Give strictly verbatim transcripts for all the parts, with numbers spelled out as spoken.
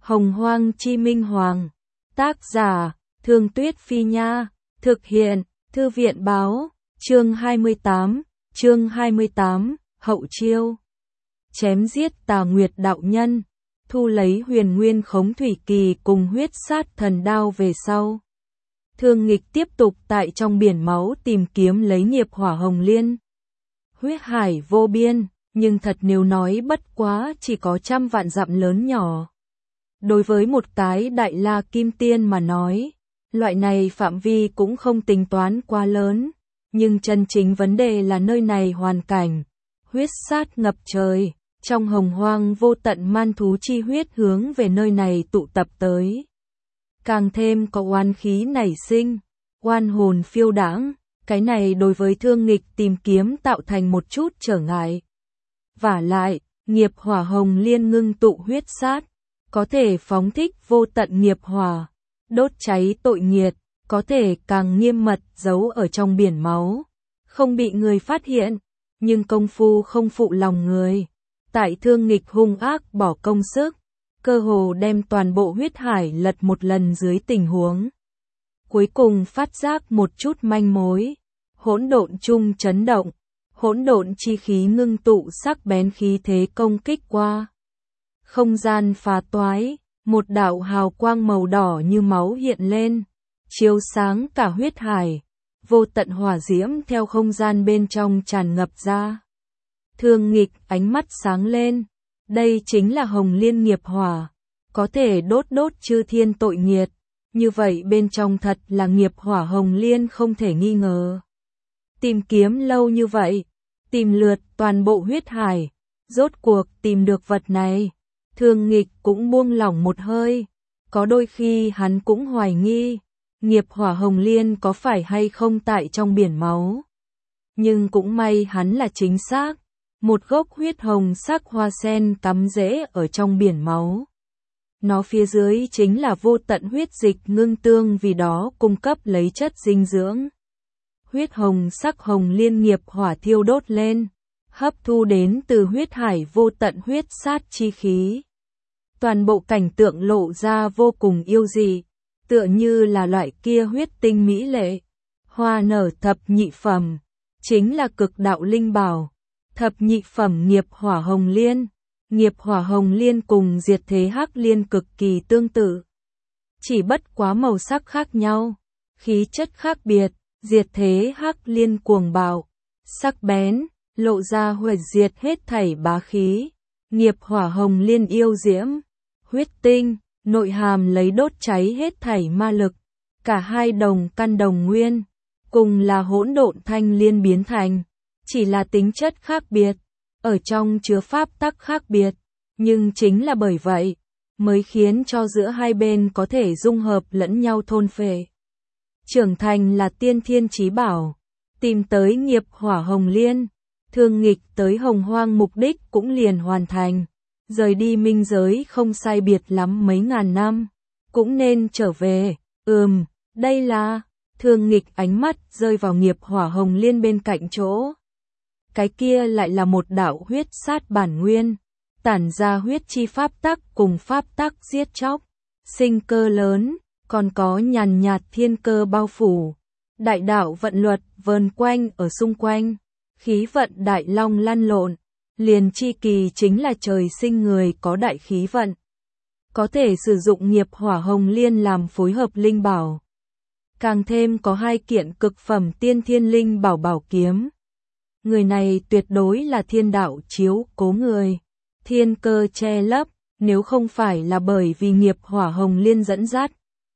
Hồng Hoang Chi Minh Hoàng. Tác giả, Thương Tuyết Phi Nha. Thực hiện, Thư viện Báo. Chương hai mươi tám. Chương hai mươi tám. Hậu chiêu. Chém giết Tà Nguyệt đạo nhân. Thu lấy Huyền Nguyên Khống Thủy Kỳ cùng huyết sát thần đao về sau. Thương Nghịch tiếp tục tại trong biển máu tìm kiếm lấy nghiệp hỏa hồng liên. Huyết hải vô biên, nhưng thật nếu nói bất quá chỉ có trăm vạn dặm lớn nhỏ. Đối với một cái đại la kim tiên mà nói, loại này phạm vi cũng không tính toán quá lớn, nhưng chân chính vấn đề là nơi này hoàn cảnh, huyết sát ngập trời, trong hồng hoang vô tận man thú chi huyết hướng về nơi này tụ tập tới. Càng thêm có oán khí nảy sinh, oan hồn phiêu đãng, cái này đối với Thương Nghịch tìm kiếm tạo thành một chút trở ngại. Vả lại, nghiệp hỏa hồng liên ngưng tụ huyết sát, có thể phóng thích vô tận nghiệp hỏa, đốt cháy tội nghiệt, có thể càng nghiêm mật giấu ở trong biển máu, không bị người phát hiện, nhưng công phu không phụ lòng người. Tại Thương Nghịch hung ác bỏ công sức, cơ hồ đem toàn bộ huyết hải lật một lần dưới tình huống. Cuối cùng phát giác một chút manh mối, hỗn độn chung chấn động, hỗn độn chi khí ngưng tụ sắc bén khí thế công kích qua. Không gian phá toái, một đạo hào quang màu đỏ như máu hiện lên, chiếu sáng cả huyết hải, vô tận hỏa diễm theo không gian bên trong tràn ngập ra. Thương Nghịch ánh mắt sáng lên, đây chính là hồng liên nghiệp hỏa, có thể đốt đốt chư thiên tội nghiệt, như vậy bên trong thật là nghiệp hỏa hồng liên không thể nghi ngờ. Tìm kiếm lâu như vậy, tìm lượt toàn bộ huyết hải, rốt cuộc tìm được vật này, Thương Nghịch cũng buông lỏng một hơi, có đôi khi hắn cũng hoài nghi, nghiệp hỏa hồng liên có phải hay không tại trong biển máu. Nhưng cũng may hắn là chính xác, một gốc huyết hồng sắc hoa sen cắm rễ ở trong biển máu. Nó phía dưới chính là vô tận huyết dịch ngưng tương vì đó cung cấp lấy chất dinh dưỡng. Huyết hồng sắc hồng liên nghiệp hỏa thiêu đốt lên, hấp thu đến từ huyết hải vô tận huyết sát chi khí. Toàn bộ cảnh tượng lộ ra vô cùng yêu dị, tựa như là loại kia huyết tinh mỹ lệ. Hoa nở thập nhị phẩm, chính là cực đạo linh bảo. Thập nhị phẩm nghiệp hỏa hồng liên, nghiệp hỏa hồng liên cùng diệt thế hắc liên cực kỳ tương tự. Chỉ bất quá màu sắc khác nhau, khí chất khác biệt, diệt thế hắc liên cuồng bạo, sắc bén, lộ ra huệ diệt hết thảy bá khí. Nghiệp hỏa hồng liên yêu diễm, huyết tinh, nội hàm lấy đốt cháy hết thảy ma lực, cả hai đồng căn đồng nguyên, cùng là hỗn độn thanh liên biến thành. Chỉ là tính chất khác biệt, ở trong chứa pháp tắc khác biệt, nhưng chính là bởi vậy, mới khiến cho giữa hai bên có thể dung hợp lẫn nhau thôn phệ. Trưởng thành là tiên thiên chí bảo, tìm tới nghiệp hỏa hồng liên, Thương Nghịch tới hồng hoang mục đích cũng liền hoàn thành, rời đi minh giới không sai biệt lắm mấy ngàn năm, cũng nên trở về, ừm, đây là, Thương Nghịch ánh mắt rơi vào nghiệp hỏa hồng liên bên cạnh chỗ. Cái kia lại là một đạo huyết sát bản nguyên, tản ra huyết chi pháp tắc cùng pháp tắc giết chóc, sinh cơ lớn, còn có nhàn nhạt thiên cơ bao phủ. Đại đạo vận luật vờn quanh ở xung quanh, khí vận đại long lăn lộn, liền chi kỳ chính là trời sinh người có đại khí vận. Có thể sử dụng nghiệp hỏa hồng liên làm phối hợp linh bảo. Càng thêm có hai kiện cực phẩm tiên thiên linh bảo bảo kiếm. Người này tuyệt đối là thiên đạo chiếu cố người, thiên cơ che lấp, nếu không phải là bởi vì nghiệp hỏa hồng liên dẫn dắt.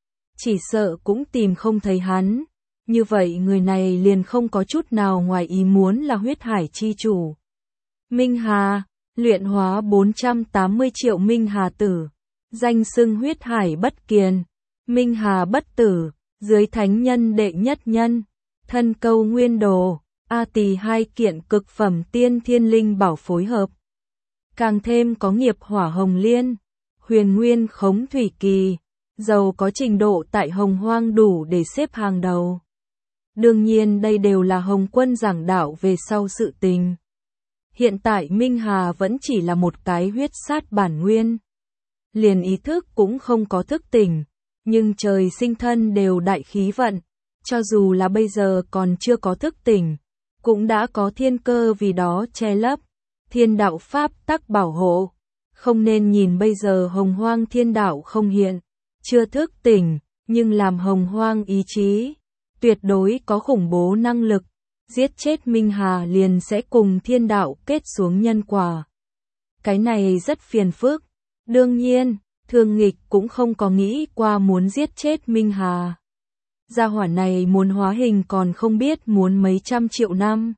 Chỉ sợ cũng tìm không thấy hắn, như vậy người này liền không có chút nào ngoài ý muốn là huyết hải chi chủ. Minh Hà, luyện hóa bốn trăm tám mươi triệu Minh Hà tử, danh xưng huyết hải bất kiền, Minh Hà bất tử, dưới thánh nhân đệ nhất nhân, thân câu nguyên đồ. A tỳ hai kiện cực phẩm tiên thiên linh bảo phối hợp. Càng thêm có nghiệp hỏa hồng liên, huyền nguyên khống thủy kỳ, giàu có trình độ tại hồng hoang đủ để xếp hàng đầu. Đương nhiên đây đều là Hồng Quân giảng đạo về sau sự tình. Hiện tại Minh Hà vẫn chỉ là một cái huyết sát bản nguyên. liền ý thức cũng không có thức tỉnh, nhưng trời sinh thân đều đại khí vận, cho dù là bây giờ còn chưa có thức tỉnh, cũng đã có thiên cơ vì đó che lấp, thiên đạo pháp tắc bảo hộ, không nên nhìn bây giờ hồng hoang thiên đạo không hiện, chưa thức tỉnh, nhưng làm hồng hoang ý chí, tuyệt đối có khủng bố năng lực, giết chết Minh Hà liền sẽ cùng thiên đạo kết xuống nhân quả. Cái này rất phiền phức, đương nhiên, Thương Nghịch cũng không có nghĩ qua muốn giết chết Minh Hà. Gia hỏa này muốn hóa hình còn không biết muốn mấy trăm triệu năm.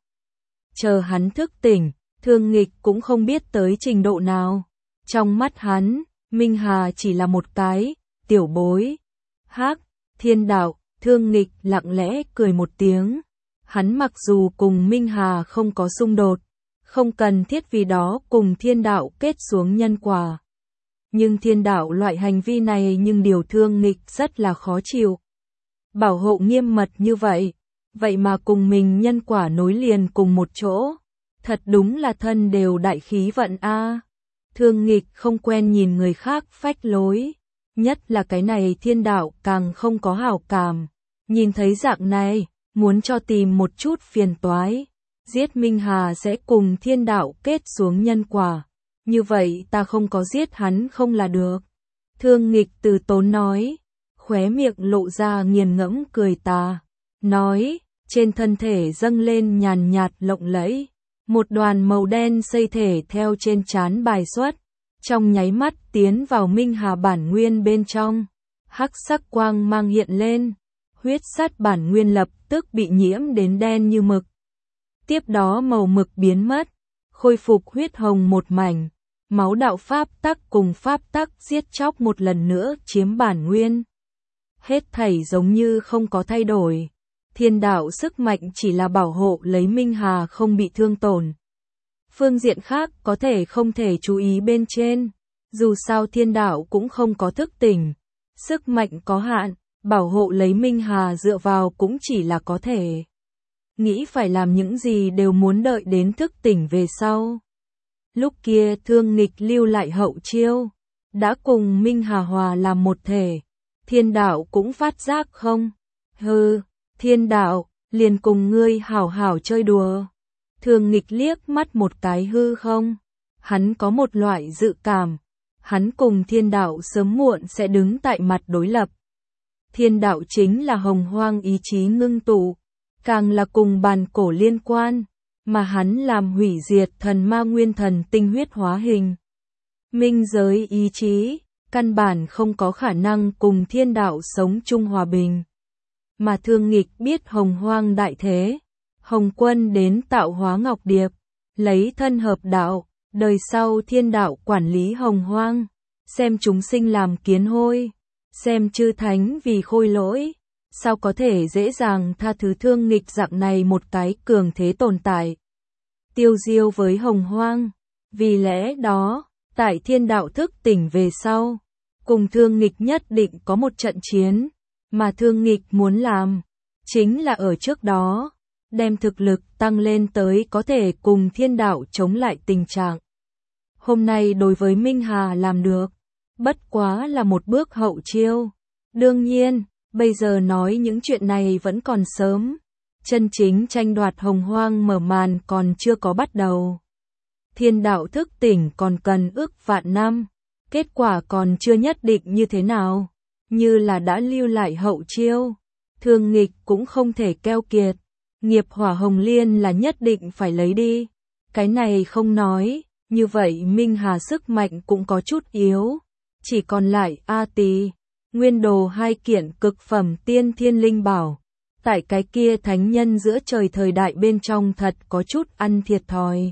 Chờ hắn thức tỉnh, Thương Nghịch cũng không biết tới trình độ nào. Trong mắt hắn, Minh Hà chỉ là một cái tiểu bối. Hắc, thiên đạo, Thương Nghịch lặng lẽ cười một tiếng. Hắn mặc dù cùng Minh Hà không có xung đột, không cần thiết vì đó cùng thiên đạo kết xuống nhân quả. Nhưng thiên đạo loại hành vi này nhưng điều Thương Nghịch rất là khó chịu. Bảo hộ nghiêm mật như vậy, vậy mà cùng mình nhân quả nối liền cùng một chỗ. Thật đúng là thân đều đại khí vận a. Thương Nghịch không quen nhìn người khác phách lối, nhất là cái này thiên đạo càng không có hảo cảm. Nhìn thấy dạng này, muốn cho tìm một chút phiền toái, giết Minh Hà sẽ cùng thiên đạo kết xuống nhân quả. Như vậy ta không có giết hắn không là được. Thương Nghịch từ tốn nói, khóe miệng lộ ra nghiền ngẫm cười tà, nói, trên thân thể dâng lên nhàn nhạt lộng lẫy, một đoàn màu đen xây thể theo trên trán bài xuất, trong nháy mắt tiến vào Minh Hà bản nguyên bên trong, hắc sắc quang mang hiện lên, huyết sát bản nguyên lập tức bị nhiễm đến đen như mực. Tiếp đó màu mực biến mất, khôi phục huyết hồng một mảnh, máu đạo pháp tắc cùng pháp tắc giết chóc một lần nữa chiếm bản nguyên. Hết thảy giống như không có thay đổi. Thiên đạo sức mạnh chỉ là bảo hộ lấy Minh Hà không bị thương tổn. Phương diện khác có thể không thể chú ý bên trên. Dù sao thiên đạo cũng không có thức tỉnh. Sức mạnh có hạn, bảo hộ lấy Minh Hà dựa vào cũng chỉ là có thể. Nghĩ phải làm những gì đều muốn đợi đến thức tỉnh về sau. Lúc kia Thương Nghịch lưu lại hậu chiêu, đã cùng Minh Hà hòa làm một thể. Thiên đạo cũng phát giác không? Hừ, thiên đạo, liền cùng ngươi hảo hảo chơi đùa. Thương Nghịch liếc mắt một cái hư không? Hắn có một loại dự cảm, hắn cùng thiên đạo sớm muộn sẽ đứng tại mặt đối lập. Thiên đạo chính là hồng hoang ý chí ngưng tụ, càng là cùng bàn cổ liên quan, mà hắn làm hủy diệt thần ma nguyên thần tinh huyết hóa hình. Minh giới ý chí, căn bản không có khả năng cùng thiên đạo sống chung hòa bình. Mà Thương Nghịch biết hồng hoang đại thế, Hồng Quân đến tạo hóa ngọc điệp, lấy thân hợp đạo, đời sau thiên đạo quản lý hồng hoang, xem chúng sinh làm kiến hôi, xem chư thánh vì khôi lỗi, sao có thể dễ dàng tha thứ Thương Nghịch dạng này một cái cường thế tồn tại. Tiêu diêu với hồng hoang, vì lẽ đó, tại thiên đạo thức tỉnh về sau, cùng Thương Nghịch nhất định có một trận chiến, mà Thương Nghịch muốn làm, chính là ở trước đó, đem thực lực tăng lên tới có thể cùng thiên đạo chống lại tình trạng. Hôm nay đối với Minh Hà làm được, bất quá là một bước hậu chiêu. Đương nhiên, bây giờ nói những chuyện này vẫn còn sớm, chân chính tranh đoạt hồng hoang mở màn còn chưa có bắt đầu. Thiên đạo thức tỉnh còn cần ước vạn năm, kết quả còn chưa nhất định như thế nào, như là đã lưu lại hậu chiêu. Thương Nghịch cũng không thể keo kiệt, nghiệp hỏa hồng liên là nhất định phải lấy đi. Cái này không nói, như vậy Minh Hà sức mạnh cũng có chút yếu. Chỉ còn lại A Tỳ, Nguyên Đồ hai kiện cực phẩm tiên thiên linh bảo. Tại cái kia thánh nhân giữa trời thời đại bên trong thật có chút ăn thiệt thòi.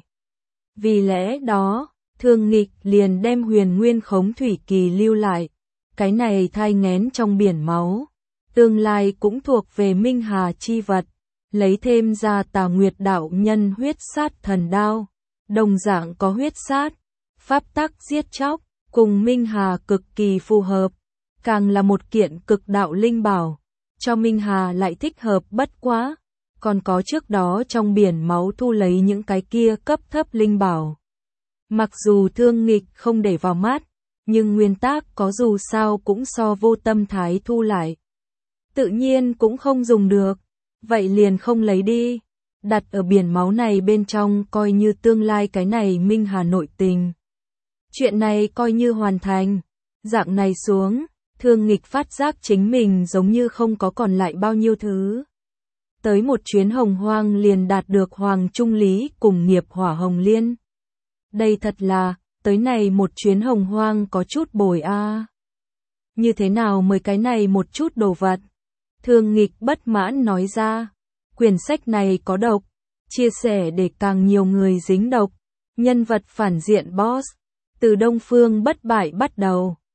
Vì lẽ đó, Thương Nghịch liền đem huyền nguyên khống thủy kỳ lưu lại. Cái này thai nghén trong biển máu. Tương lai cũng thuộc về Minh Hà chi vật. Lấy thêm ra Tà Nguyệt đạo nhân huyết sát thần đao. Đồng dạng có huyết sát, pháp tắc giết chóc, cùng Minh Hà cực kỳ phù hợp. Càng là một kiện cực đạo linh bảo. Cho Minh Hà lại thích hợp bất quá. Còn có trước đó trong biển máu thu lấy những cái kia cấp thấp linh bảo. Mặc dù Thương Nghịch không để vào mắt, nhưng nguyên tác có dù sao cũng so vô tâm thái thu lại. Tự nhiên cũng không dùng được, vậy liền không lấy đi, đặt ở biển máu này bên trong coi như tương lai cái này Minh Hà nội tình. Chuyện này coi như hoàn thành, dạng này xuống, Thương Nghịch phát giác chính mình giống như không có còn lại bao nhiêu thứ. Tới một chuyến hồng hoang liền đạt được Hoàng Trung Lý cùng nghiệp hỏa hồng liên. Đây thật là, tới này một chuyến hồng hoang có chút bồi a. À. Như thế nào mới cái này một chút đồ vật? Thương Nghịch bất mãn nói ra, quyển sách này có độc, chia sẻ để càng nhiều người dính độc, nhân vật phản diện boss, từ Đông Phương bất bại bắt đầu,